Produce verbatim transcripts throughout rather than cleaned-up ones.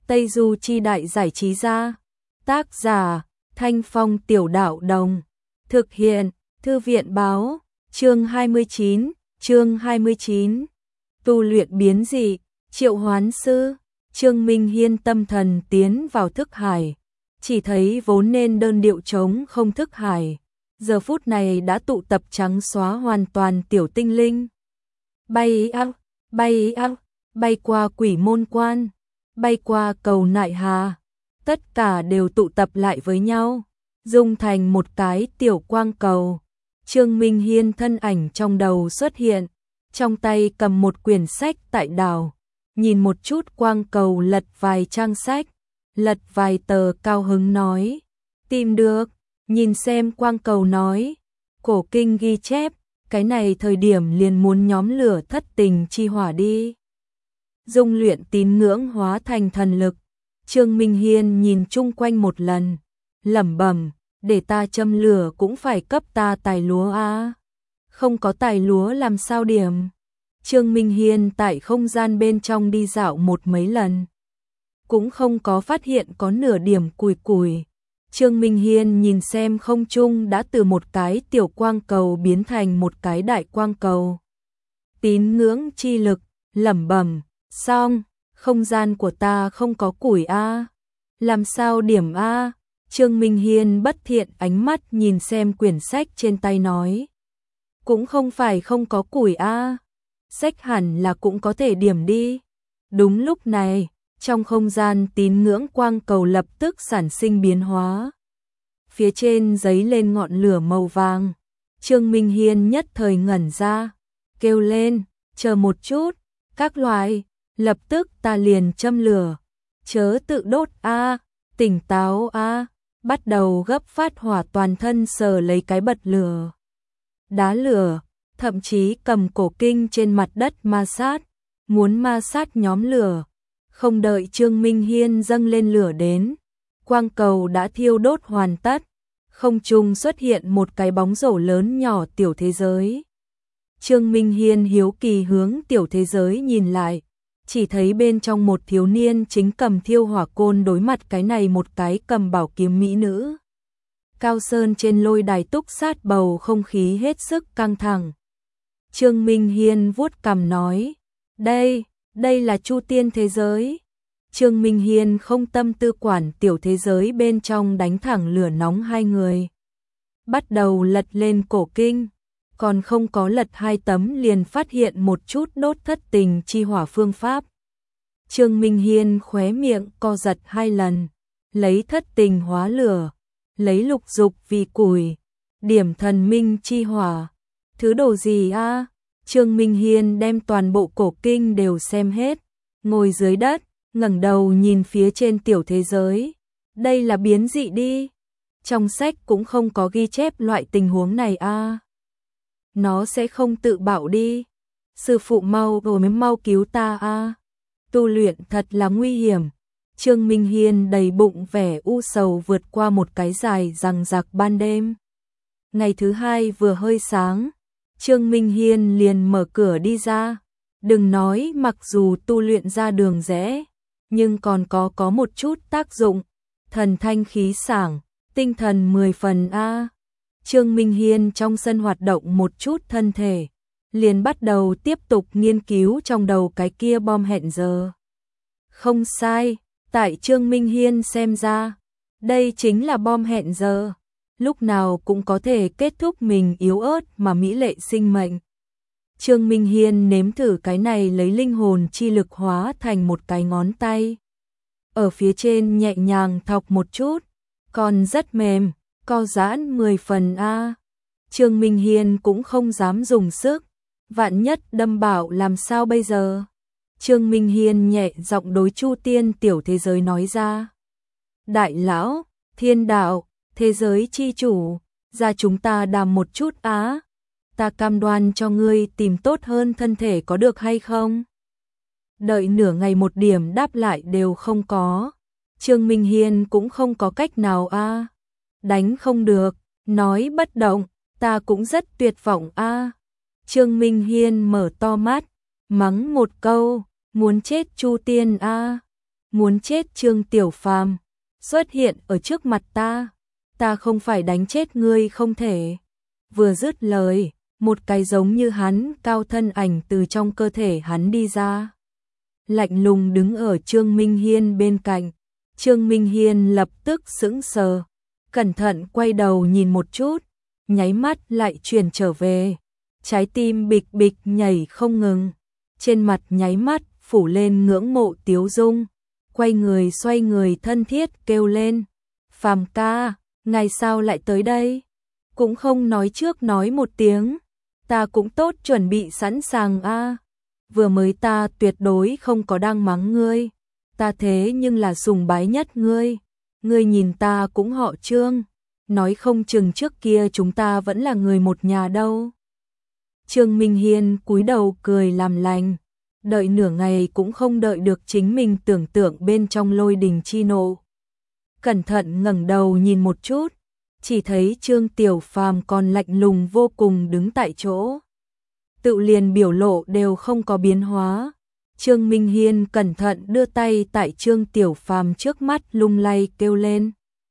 Tây Du Chi Đại Giải Trí Gia. Tác giả Thanh Phong Tiểu Đạo Đồng. Thực hiện Thư viện Báo. Chương hai mươi chín, chương hai mươi chín. Tu luyện biến dị, triệu hoán sư. Trương Minh Hiên tâm thần tiến vào thức hải, chỉ thấy vốn nên đơn điệu trống không thức hải, giờ phút này đã tụ tập trắng xóa hoàn toàn tiểu tinh linh. Bay ăng, bay ăng, bay qua quỷ môn quan, bay qua cầu nại hà, tất cả đều tụ tập lại với nhau, dung thành một cái tiểu quang cầu. Trương Minh Hiên thân ảnh trong đầu xuất hiện, trong tay cầm một quyển sách tại đảo, nhìn một chút quang cầu, lật vài trang sách, lật vài tờ, cao hứng nói: tìm được. Nhìn xem quang cầu nói: cổ kinh ghi chép, cái này thời điểm liền muốn nhóm lửa thất tình chi hỏa đi. Dung luyện tín ngưỡng hóa thành thần lực. Trương Minh Hiên nhìn chung quanh một lần, lẩm bẩm: để ta châm lửa cũng phải cấp ta tài lúa a, không có tài lúa làm sao điểm. Trương Minh Hiên tại không gian bên trong đi dạo một mấy lần, cũng không có phát hiện có nửa điểm cùi cùi. Trương Minh Hiên nhìn xem không trung đã từ một cái tiểu quang cầu biến thành một cái đại quang cầu. Tín ngưỡng chi lực, lẩm bẩm: xong, không gian của ta không có củi a, làm sao điểm a? Trương Minh Hiên bất thiện ánh mắt nhìn xem quyển sách trên tay nói: cũng không phải không có củi a, sách hẳn là cũng có thể điểm đi. Đúng lúc này, trong không gian tín ngưỡng quang cầu lập tức sản sinh biến hóa. Phía trên giấy lên ngọn lửa màu vàng. Trương Minh Hiên nhất thời ngẩn ra, kêu lên: chờ một chút, các loại, lập tức ta liền châm lửa. Chớ tự đốt a, tỉnh táo a. Bắt đầu gấp phát hỏa, toàn thân sờ lấy cái bật lửa, đá lửa, thậm chí cầm cổ kinh trên mặt đất ma sát, muốn ma sát nhóm lửa. Không đợi Trương Minh Hiên dâng lên lửa đến, quang cầu đã thiêu đốt hoàn tất, không trung xuất hiện một cái bóng rổ lớn nhỏ tiểu thế giới. Trương Minh Hiên hiếu kỳ hướng tiểu thế giới nhìn lại, chỉ thấy bên trong một thiếu niên chính cầm thiêu hỏa côn đối mặt cái này một cái cầm bảo kiếm mỹ nữ. Cao sơn trên lôi đài túc sát, bầu không khí hết sức căng thẳng. Trương Minh Hiên vuốt cằm nói: đây, đây là Chu Tiên thế giới. Trương Minh Hiên không tâm tư quản tiểu thế giới bên trong đánh thẳng lửa nóng hai người. Bắt đầu lật lên cổ kinh, còn không có lật hai tấm liền phát hiện một chút đốt thất tình chi hỏa phương pháp. Trương Minh Hiên khóe miệng co giật hai lần, lấy thất tình hóa lửa, lấy lục dục vì củi, điểm thần minh chi hỏa. Thứ đồ gì a? Trương Minh Hiên đem toàn bộ cổ kinh đều xem hết, ngồi dưới đất, ngẩng đầu nhìn phía trên tiểu thế giới. Đây là biến dị đi, trong sách cũng không có ghi chép loại tình huống này a. Nó sẽ không tự bạo đi. Sư phụ mau rồi mới mau cứu ta a. Tu luyện thật là nguy hiểm. Trương Minh Hiên đầy bụng vẻ u sầu vượt qua một cái dài dằng dặc ban đêm. Ngày thứ hai vừa hơi sáng, Trương Minh Hiên liền mở cửa đi ra. Đừng nói mặc dù tu luyện ra đường rẽ, nhưng còn có có một chút tác dụng. Thần thanh khí sảng, tinh thần mười phần a. Trương Minh Hiên trong sân hoạt động một chút thân thể, liền bắt đầu tiếp tục nghiên cứu trong đầu cái kia bom hẹn giờ. Không sai, tại Trương Minh Hiên xem ra, đây chính là bom hẹn giờ, lúc nào cũng có thể kết thúc mình yếu ớt mà mỹ lệ sinh mệnh. Trương Minh Hiên nếm thử cái này, lấy linh hồn chi lực hóa thành một cái ngón tay, ở phía trên nhẹ nhàng thọc một chút, còn rất mềm, co giãn mười phần a. Trương Minh Hiên cũng không dám dùng sức, vạn nhất đâm bảo làm sao bây giờ. Trương Minh Hiên nhẹ giọng đối Chu Tiên tiểu thế giới nói ra: đại lão, thiên đạo, thế giới chi chủ, ra chúng ta đàm một chút á. Ta cam đoan cho ngươi tìm tốt hơn thân thể, có được hay không? Đợi nửa ngày một điểm đáp lại đều không có. Trương Minh Hiên cũng không có cách nào a. Đánh không được, nói bất động, ta cũng rất tuyệt vọng a. Trương Minh Hiên mở to mắt, mắng một câu: muốn chết Chu Tiên a. muốn chết Trương Tiểu Phàm xuất hiện ở trước mặt ta, ta không phải đánh chết ngươi không thể. Vừa dứt lời, một cái giống như hắn cao thân ảnh từ trong cơ thể hắn đi ra. Lạnh lùng đứng ở Trương Minh Hiên bên cạnh. Trương Minh Hiên lập tức sững sờ, cẩn thận quay đầu nhìn một chút, nháy mắt lại chuyển trở về. Trái tim bịch bịch nhảy không ngừng, trên mặt nháy mắt phủ lên ngưỡng mộ tiếu dung, quay người xoay người thân thiết kêu lên, Phàm ca, ngày sao lại tới đây? Cũng không nói trước nói một tiếng, ta cũng tốt chuẩn bị sẵn sàng a. Vừa mới ta tuyệt đối không có đang mắng ngươi, ta thế nhưng là sùng bái nhất ngươi, ngươi nhìn ta cũng họ Trương, nói không chừng trước kia chúng ta vẫn là người một nhà đâu. Trương Minh Hiên cúi đầu cười làm lành, đợi nửa ngày cũng không đợi được chính mình tưởng tượng bên trong lôi đình chi nộ. Cẩn thận ngẩng đầu nhìn một chút, chỉ thấy Trương Tiểu Phàm còn lạnh lùng vô cùng đứng tại chỗ. Tự liền biểu lộ đều không có biến hóa. Trương Minh Hiên cẩn thận đưa tay tại Trương Tiểu Phàm trước mắt lung lay kêu lên.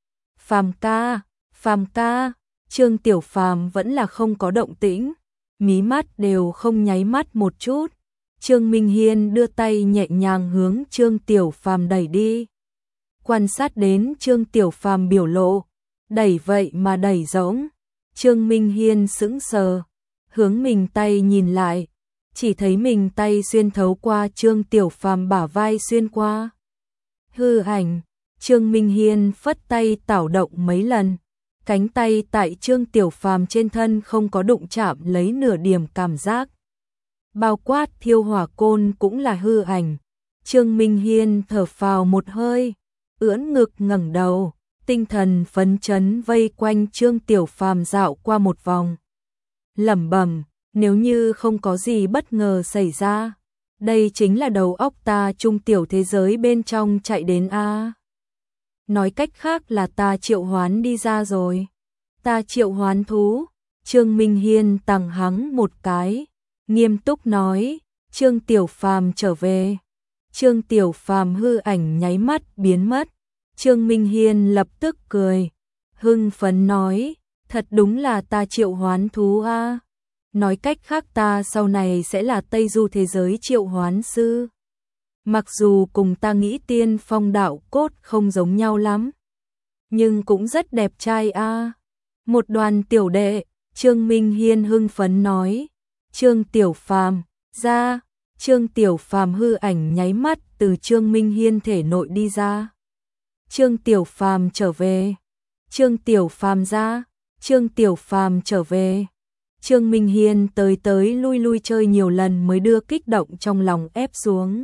Phàm ca, Phàm ca, Trương Tiểu Phàm vẫn là không có động tĩnh, mí mắt đều không nháy mắt một chút. Trương Minh Hiên đưa tay nhẹ nhàng hướng Trương Tiểu Phàm đẩy đi. Quan sát đến Trương Tiểu Phàm biểu lộ, đẩy vậy mà đẩy giống. Trương Minh Hiên sững sờ, hướng mình tay nhìn lại, chỉ thấy mình tay xuyên thấu qua Trương Tiểu Phàm bả vai xuyên qua. Hư ảnh, Trương Minh Hiên phất tay tảo động mấy lần, cánh tay tại Trương Tiểu Phàm trên thân không có đụng chạm lấy nửa điểm cảm giác. Bao quát thiêu hỏa côn cũng là hư ảnh. Trương Minh Hiên thở phào một hơi, ưỡn ngực ngẩng đầu, tinh thần phấn chấn vây quanh Trương Tiểu Phàm dạo qua một vòng. Lẩm bẩm, nếu như không có gì bất ngờ xảy ra, đây chính là đầu óc ta trung tiểu thế giới bên trong chạy đến a. Nói cách khác là ta triệu hoán đi ra rồi. Ta triệu hoán thú. Trương Minh Hiên tằng hắng một cái, nghiêm túc nói, Trương Tiểu Phàm trở về. Trương Tiểu Phàm hư ảnh nháy mắt biến mất. Trương Minh Hiên lập tức cười, hưng phấn nói, thật đúng là ta triệu hoán thú a. Nói cách khác ta sau này sẽ là Tây Du thế giới triệu hoán sư. Mặc dù cùng ta nghĩ tiên phong đạo cốt không giống nhau lắm, nhưng cũng rất đẹp trai a. Một đoàn tiểu đệ, Trương Minh Hiên hưng phấn nói, Trương Tiểu Phàm ra. Trương Tiểu Phàm hư ảnh nháy mắt từ Trương Minh Hiên thể nội đi ra. Trương Tiểu Phàm trở về. Trương Tiểu Phàm ra. Trương Tiểu Phàm trở về. Trương Minh Hiên tới tới lui lui chơi nhiều lần mới đưa kích động trong lòng ép xuống.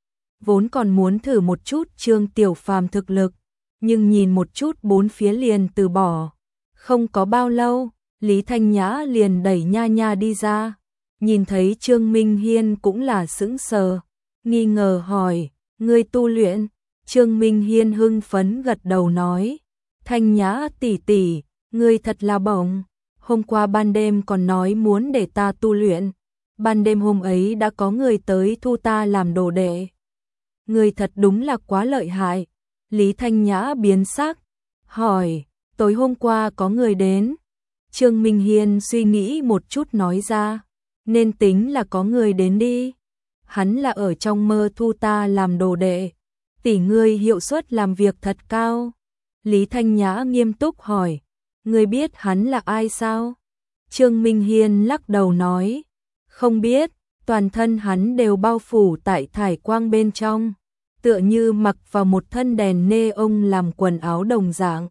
Vốn còn muốn thử một chút Trương Tiểu Phàm thực lực, nhưng nhìn một chút bốn phía liền từ bỏ. Không có bao lâu, Lý Thanh Nhã liền đẩy Nha Nha đi ra. Nhìn thấy Trương Minh Hiên cũng là sững sờ, nghi ngờ hỏi, ngươi tu luyện? Trương Minh Hiên hưng phấn gật đầu nói, Thanh Nhã tỷ tỷ, ngươi thật là bổng. Hôm qua ban đêm còn nói muốn để ta tu luyện, ban đêm hôm ấy đã có người tới thu ta làm đồ đệ. Ngươi thật đúng là quá lợi hại. Lý Thanh Nhã biến sắc, hỏi, tối hôm qua có người đến? Trương Minh Hiên suy nghĩ một chút nói ra, nên tính là có người đến đi. Hắn là ở trong mơ thu ta làm đồ đệ. Tỷ ngươi hiệu suất làm việc thật cao. Lý Thanh Nhã nghiêm túc hỏi, ngươi biết hắn là ai sao? Trương Minh Hiên lắc đầu nói, không biết, toàn thân hắn đều bao phủ tại thải quang bên trong, tựa như mặc vào một thân đèn nê ông làm quần áo đồng dạng.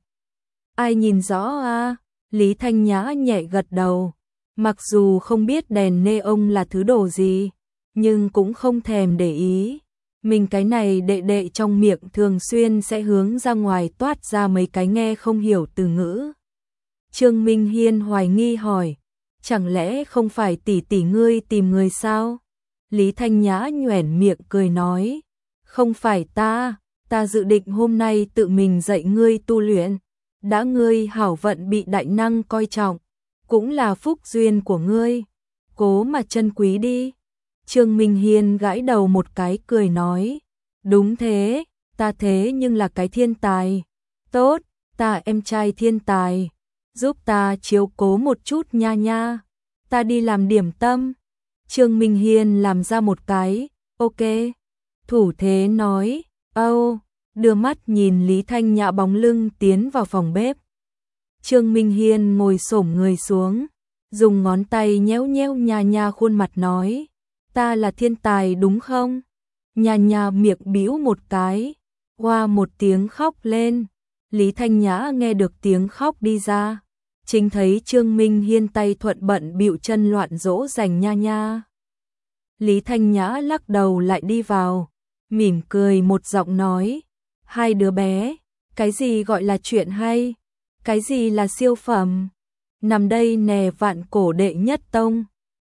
Ai nhìn rõ a? Lý Thanh Nhã nhẹ gật đầu, mặc dù không biết đèn nê ông là thứ đồ gì, nhưng cũng không thèm để ý. Mình cái này đệ đệ trong miệng thường xuyên sẽ hướng ra ngoài toát ra mấy cái nghe không hiểu từ ngữ. Trương Minh Hiên hoài nghi hỏi, chẳng lẽ không phải tỷ tỷ ngươi tìm người sao? Lý Thanh Nhã nhoẻn miệng cười nói, không phải ta, ta dự định hôm nay tự mình dạy ngươi tu luyện. Đã ngươi hảo vận bị đại năng coi trọng, cũng là phúc duyên của ngươi, cố mà trân quý đi. Trương Minh Hiên gãi đầu một cái cười nói, đúng thế, ta thế nhưng là cái thiên tài. Tốt, ta em trai thiên tài, giúp ta chiếu cố một chút nha nha. Ta đi làm điểm tâm. Trương Minh Hiên làm ra một cái, ok. Thủ thế nói, âu, đưa mắt nhìn Lý Thanh Nhã bóng lưng tiến vào phòng bếp. Trương Minh Hiên ngồi xổm người xuống, dùng ngón tay nhéo nhéo nha nha khuôn mặt nói, ta là thiên tài đúng không? Nha nha miệng bĩu một cái, hoa một tiếng khóc lên. Lý Thanh Nhã nghe được tiếng khóc đi ra, chính thấy Trương Minh Hiên tay thuận bận bịu chân loạn dỗ dành nha nha. Lý Thanh Nhã lắc đầu lại đi vào, mỉm cười một giọng nói, hai đứa bé, cái gì gọi là chuyện hay, cái gì là siêu phẩm, nằm đây nè vạn cổ đệ nhất tông.